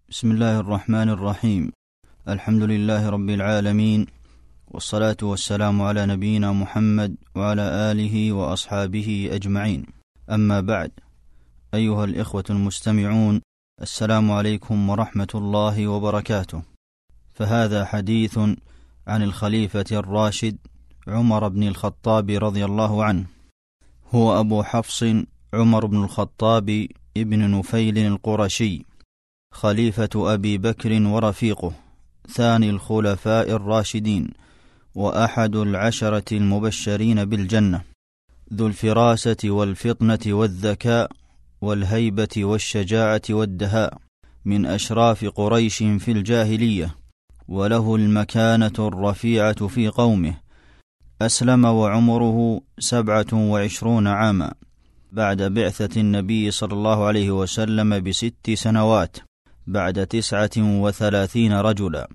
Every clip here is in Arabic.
بسم الله الرحمن الرحيم. الحمد لله رب العالمين، والصلاة والسلام على نبينا محمد وعلى آله وأصحابه أجمعين. أما بعد، أيها الإخوة المستمعون، السلام عليكم ورحمة الله وبركاته. فهذا حديث عن الخليفة الراشد عمر بن الخطاب رضي الله عنه. هو أبو حفص عمر بن الخطاب ابن نفيل القرشي، خليفة أبي بكر ورفيقه، ثاني الخلفاء الراشدين، وأحد العشرة المبشرين بالجنة، ذو الفراسة والفطنة والذكاء والهيبة والشجاعة والدهاء، من أشراف قريش في الجاهلية، وله المكانة الرفيعة في قومه. أسلم وعمره 27 عاما بعد بعثة النبي صلى الله عليه وسلم ب6 سنوات، بعد 39 رجلا،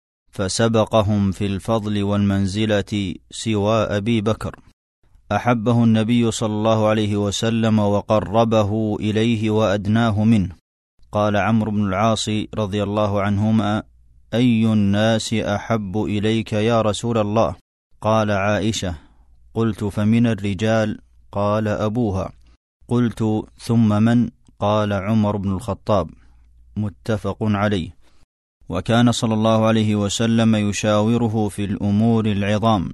فسبقهم في الفضل والمنزلة سوى أبي بكر. أحبه النبي صلى الله عليه وسلم وقربه إليه وأدناه منه. قال عمرو بن العاص رضي الله عنهما: أي الناس أحب إليك يا رسول الله؟ قال عائشة. قلت: فمن الرجال؟ قال أبوها. قلت: ثم من؟ قال عمر بن الخطاب. متفق عليه. وكان صلى الله عليه وسلم يشاوره في الأمور العظام،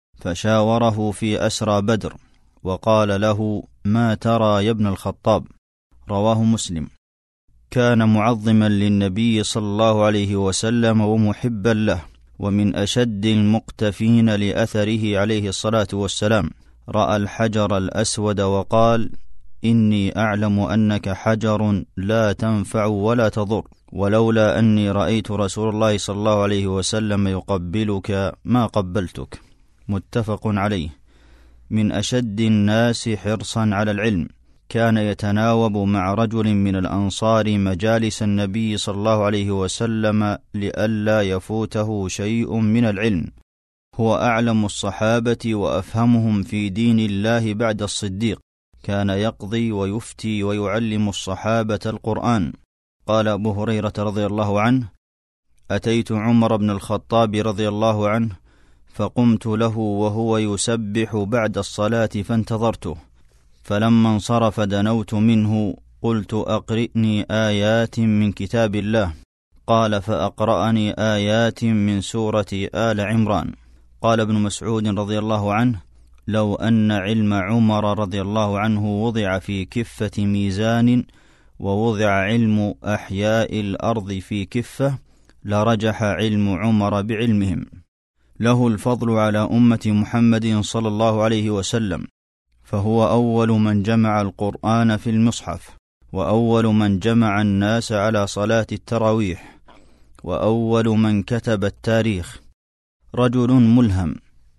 فشاوره في أسرى بدر، وقال له: ما ترى يا ابن الخطاب؟ رواه مسلم. كان معظما للنبي صلى الله عليه وسلم ومحبا له، ومن أشد المقتفين لأثره عليه الصلاة والسلام. رأى الحجر الأسود وقال: إني أعلم أنك حجر لا تنفع ولا تضر، ولولا أني رأيت رسول الله صلى الله عليه وسلم يقبلك ما قبلتك. متفق عليه. من أشد الناس حرصا على العلم، كان يتناوب مع رجل من الأنصار مجالس النبي صلى الله عليه وسلم لئلا يفوته شيء من العلم. هو أعلم الصحابة وأفهمهم في دين الله بعد الصديق، كان يقضي ويفتي ويعلم الصحابة القرآن. قال أبو هريرة رضي الله عنه: أتيت عمر بن الخطاب رضي الله عنه فقمت له وهو يسبح بعد الصلاة فانتظرته، فلما انصرف دنوت منه، قلت: أقرئني آيات من كتاب الله. قال: فأقرأني آيات من سورة آل عمران. قال ابن مسعود رضي الله عنه: لو أن علم عمر رضي الله عنه وضع في كفة ميزان، ووضع علم أحياء الأرض في كفة، لرجح علم عمر بعلمهم. له الفضل على أمة محمد صلى الله عليه وسلم، فهو أول من جمع القرآن في المصحف، وأول من جمع الناس على صلاة التراويح، وأول من كتب التاريخ. رجل ملهم،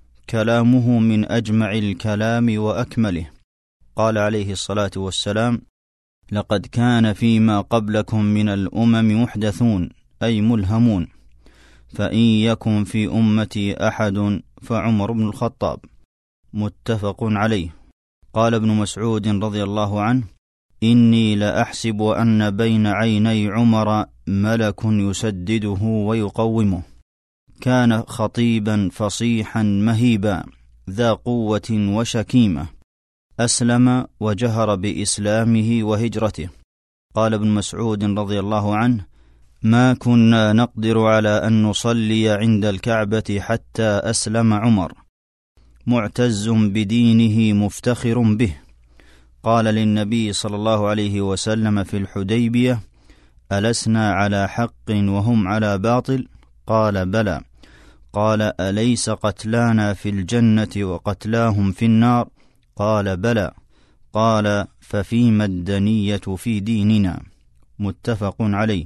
كلامه من أجمع الكلام وأكمله. قال عليه الصلاة والسلام: لقد كان فيما قبلكم من الأمم محدثون، أي ملهمون، فإن يكن في أمتي أحد فعمر بن الخطاب. متفق عليه. قال ابن مسعود رضي الله عنه: إني لأحسب أن بين عيني عمر ملك يسدده ويقومه. كان خطيبا فصيحا مهيبا، ذا قوة وشكيمة. أسلم وجهر بإسلامه وهجرته. قال ابن مسعود رضي الله عنه: ما كنا نقدر على أن نصلي عند الكعبة حتى أسلم عمر، معتز بدينه مفتخر به. قال للنبي صلى الله عليه وسلم في الحديبية: ألسنا على حق وهم على باطل؟ قال: بلى. قال: أليس قتلانا في الجنة وقتلاهم في النار؟ قال: بلى. قال: ففيما الدنية في ديننا؟ متفق عليه.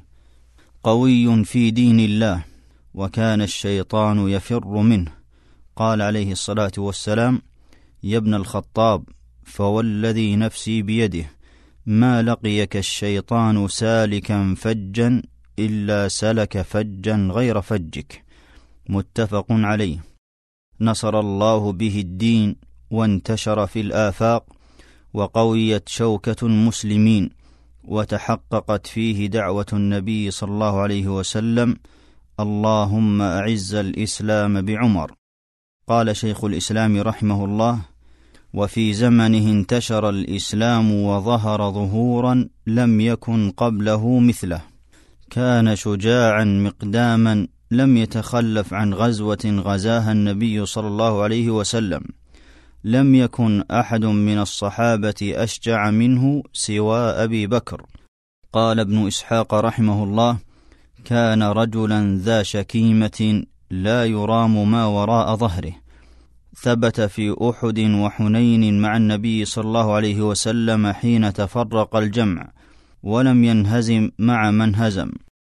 قوي في دين الله، وكان الشيطان يفر منه. قال عليه الصلاة والسلام: يا ابن الخطاب، فوالذي نفسي بيده، ما لقيك الشيطان سالكا فجا إلا سلك فجا غير فجك. متفق عليه. نصر الله به الدين، وانتشر في الآفاق، وقويت شوكة المسلمين، وتحققت فيه دعوة النبي صلى الله عليه وسلم: اللهم أعز الإسلام بعمر. قال شيخ الإسلام رحمه الله: وفي زمنه انتشر الإسلام وظهر ظهورا لم يكن قبله مثله. كان شجاعا مقداما، لم يتخلف عن غزوة غزاها النبي صلى الله عليه وسلم. لم يكن أحد من الصحابة أشجع منه سوى أبي بكر. قال ابن إسحاق رحمه الله: كان رجلا ذا شكيمة لا يرام ما وراء ظهره. ثبت في أحد وحنين مع النبي صلى الله عليه وسلم حين تفرق الجمع، ولم ينهزم مع من هزم.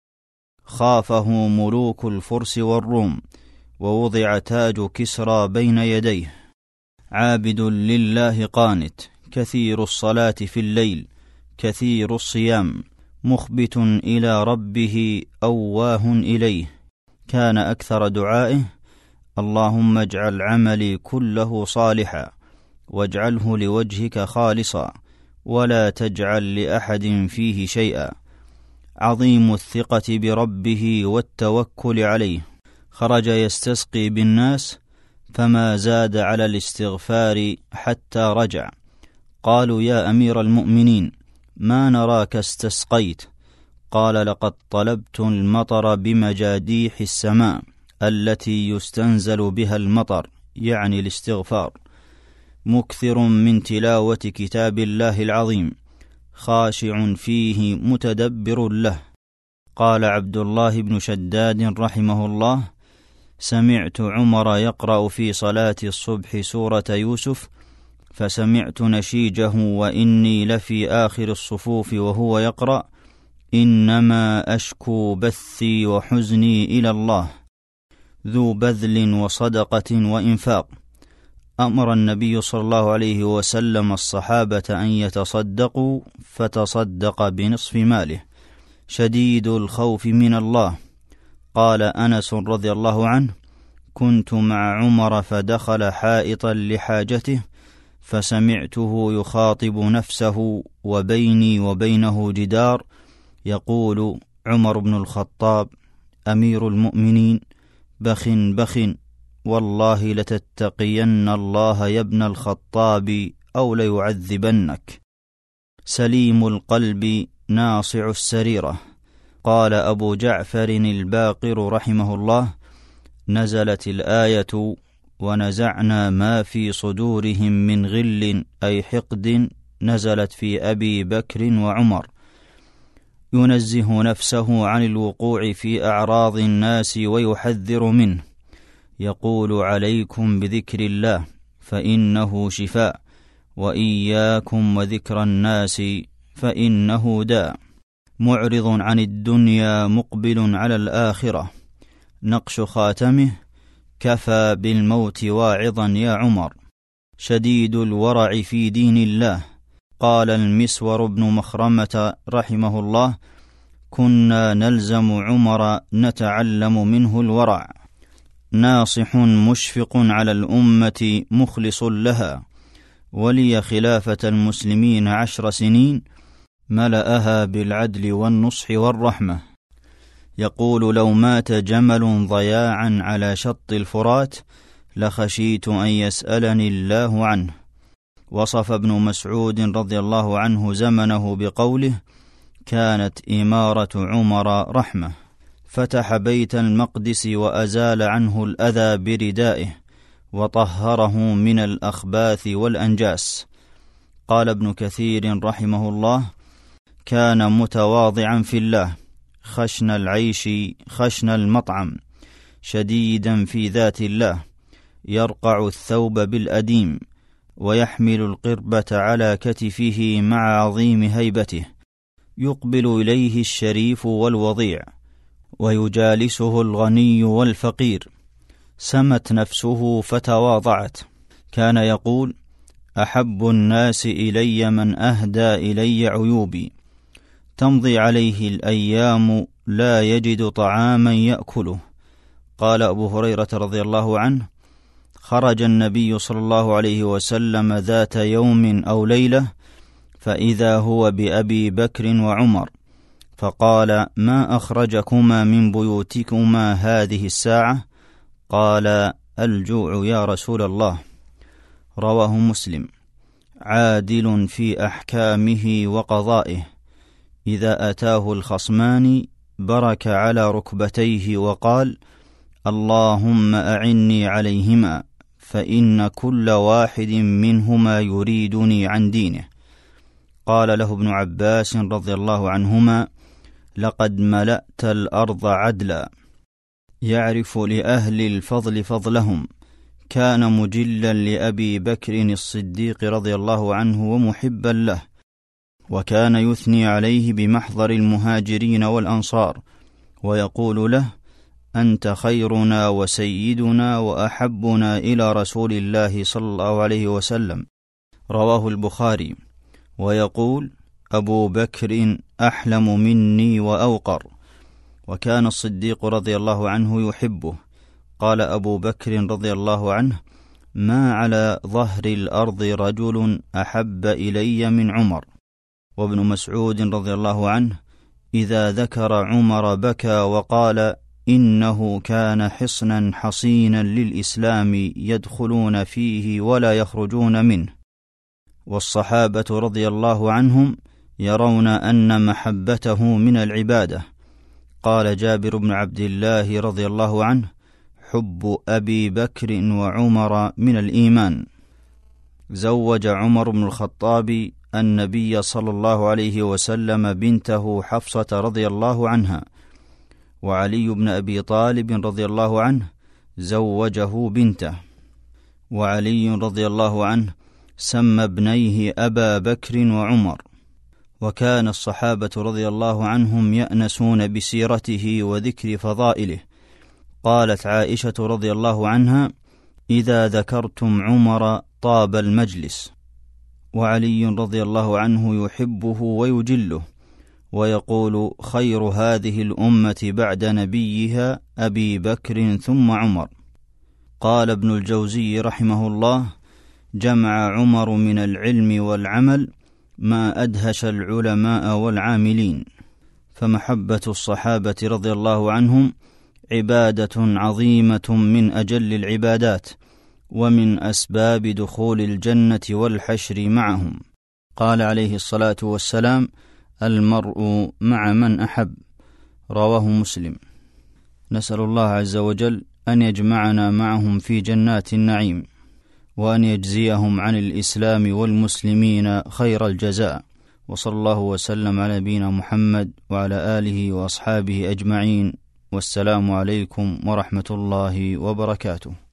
خافه ملوك الفرس والروم، ووضع تاج كسرى بين يديه. عابد لله قانت، كثير الصلاة في الليل، كثير الصيام، مخبت إلى ربه أواه إليه. كان أكثر دعائه: اللهم اجعل عملي كله صالحا، واجعله لوجهك خالصا، ولا تجعل لأحد فيه شيئا. عظيم الثقة بربه والتوكل عليه. خرج يستسقي بالناس، فما زاد على الاستغفار حتى رجع. قالوا: يا أمير المؤمنين، ما نراك استسقيت. قال: لقد طلبت المطر بمجاديح السماء التي يستنزل بها المطر، يعني الاستغفار، مكثر من تلاوة كتاب الله العظيم، خاشع فيه متدبر له. قال عبد الله بن شداد رحمه الله: سمعت عمر يقرأ في صلاة الصبح سورة يوسف، فسمعت نشيجه وإني لفي آخر الصفوف وهو يقرأ: إنما أشكو بثي وحزني إلى الله، ذو بذل وصدقة وإنفاق. أمر النبي صلى الله عليه وسلم الصحابة أن يتصدقوا، فتصدق بنصف ماله، شديد الخوف من الله. قال أنس رضي الله عنه: كنت مع عمر فدخل حائطا لحاجته، فسمعته يخاطب نفسه وبيني وبينه جدار، يقول: عمر بن الخطاب أمير المؤمنين، بخ بخ، والله لتتقين الله يا ابن الخطاب أو ليعذبنك. سليم القلب ناصع السريرة. قال أبو جعفر الباقر رحمه الله: نزلت الآية: ونزعنا ما في صدورهم من غل أي حقد، نزلت في أبي بكر وعمر، ينزه نفسه عن الوقوع في أعراض الناس ويحذر منه، يقول: عليكم بذكر الله فإنه شفاء، وإياكم وذكر الناس فإنه داء. معرض عن الدنيا مقبل على الآخرة. نقش خاتمه: كفى بالموت واعظا يا عمر. شديد الورع في دين الله. قال المسور بن مخرمة رحمه الله: كنا نلزم عمر نتعلم منه الورع. ناصح مشفق على الأمة مخلص لها، ولي خلافة المسلمين 10 سنين، ملأها بالعدل والنصح والرحمة. يقول: لو مات جمل ضياعا على شط الفرات لخشيت أن يسألني الله عنه. وصف ابن مسعود رضي الله عنه زمنه بقوله: كانت إمارة عمر رحمة. فتح بيت المقدس وأزال عنه الأذى بردائه، وطهره من الأخباث والأنجاس. قال ابن كثير رحمه الله: كان متواضعا في الله، خشن العيش خشن المطعم، شديدا في ذات الله، يرقع الثوب بالأديم، ويحمل القربة على كتفه مع عظيم هيبته، يقبل إليه الشريف والوضيع، ويجالسه الغني والفقير. سمت نفسه فتواضعت. كان يقول: أحب الناس إلي من أهدى إلي عيوبي. تمضي عليه الأيام لا يجد طعاما يأكله. قال أبو هريرة رضي الله عنه: خرج النبي صلى الله عليه وسلم ذات يوم أو ليلة، فإذا هو بأبي بكر وعمر، فقال: ما أخرجكما من بيوتكما هذه الساعة؟ قال: الجوع يا رسول الله. رواه مسلم. عادل في أحكامه وقضائه، إذا أتاه الخصمان برك على ركبتيه وقال: اللهم أعني عليهما، فإن كل واحد منهما يريدني عن دينه. قال له ابن عباس رضي الله عنهما: لقد ملأت الأرض عدلا. يعرف لأهل الفضل فضلهم، كان مجلا لأبي بكر الصديق رضي الله عنه ومحبا له، وكان يثني عليه بمحضر المهاجرين والأنصار، ويقول له: أنت خيرنا وسيدنا وأحبنا إلى رسول الله صلى الله عليه وسلم. رواه البخاري. ويقول: أبو بكر أحلم مني وأوقر. وكان الصديق رضي الله عنه يحبه. قال أبو بكر رضي الله عنه: ما على ظهر الأرض رجل أحب إلي من عمر. وابن مسعود رضي الله عنه: إذا ذكر عمر بكى وقال: إنه كان حصنا حصينا للإسلام يدخلون فيه ولا يخرجون منه. والصحابة رضي الله عنهم يرون أن محبته من العبادة. قال جابر بن عبد الله رضي الله عنه: حب أبي بكر وعمر من الإيمان. زوج عمر بن الخطاب النبي صلى الله عليه وسلم بنته حفصة رضي الله عنها، وعلي بن أبي طالب رضي الله عنه زوجه بنته. وعلي رضي الله عنه سمى ابنيه أبا بكر وعمر. وكان الصحابة رضي الله عنهم يأنسون بسيرته وذكر فضائله. قالت عائشة رضي الله عنها: إذا ذكرتم عمر طاب المجلس. وعلي رضي الله عنه يحبه ويجله، ويقول: خير هذه الأمة بعد نبيها أبي بكر ثم عمر. قال ابن الجوزي رحمه الله: جمع عمر من العلم والعمل ما أدهش العلماء والعاملين. فمحبة الصحابة رضي الله عنهم عبادة عظيمة من أجل العبادات، ومن أسباب دخول الجنة والحشر معهم. قال عليه الصلاة والسلام: المرء مع من أحب. رواه مسلم. نسأل الله عز وجل أن يجمعنا معهم في جنات النعيم، وأن يجزيهم عن الإسلام والمسلمين خير الجزاء. وصلى الله وسلم على نبينا محمد وعلى آله وأصحابه أجمعين، والسلام عليكم ورحمة الله وبركاته.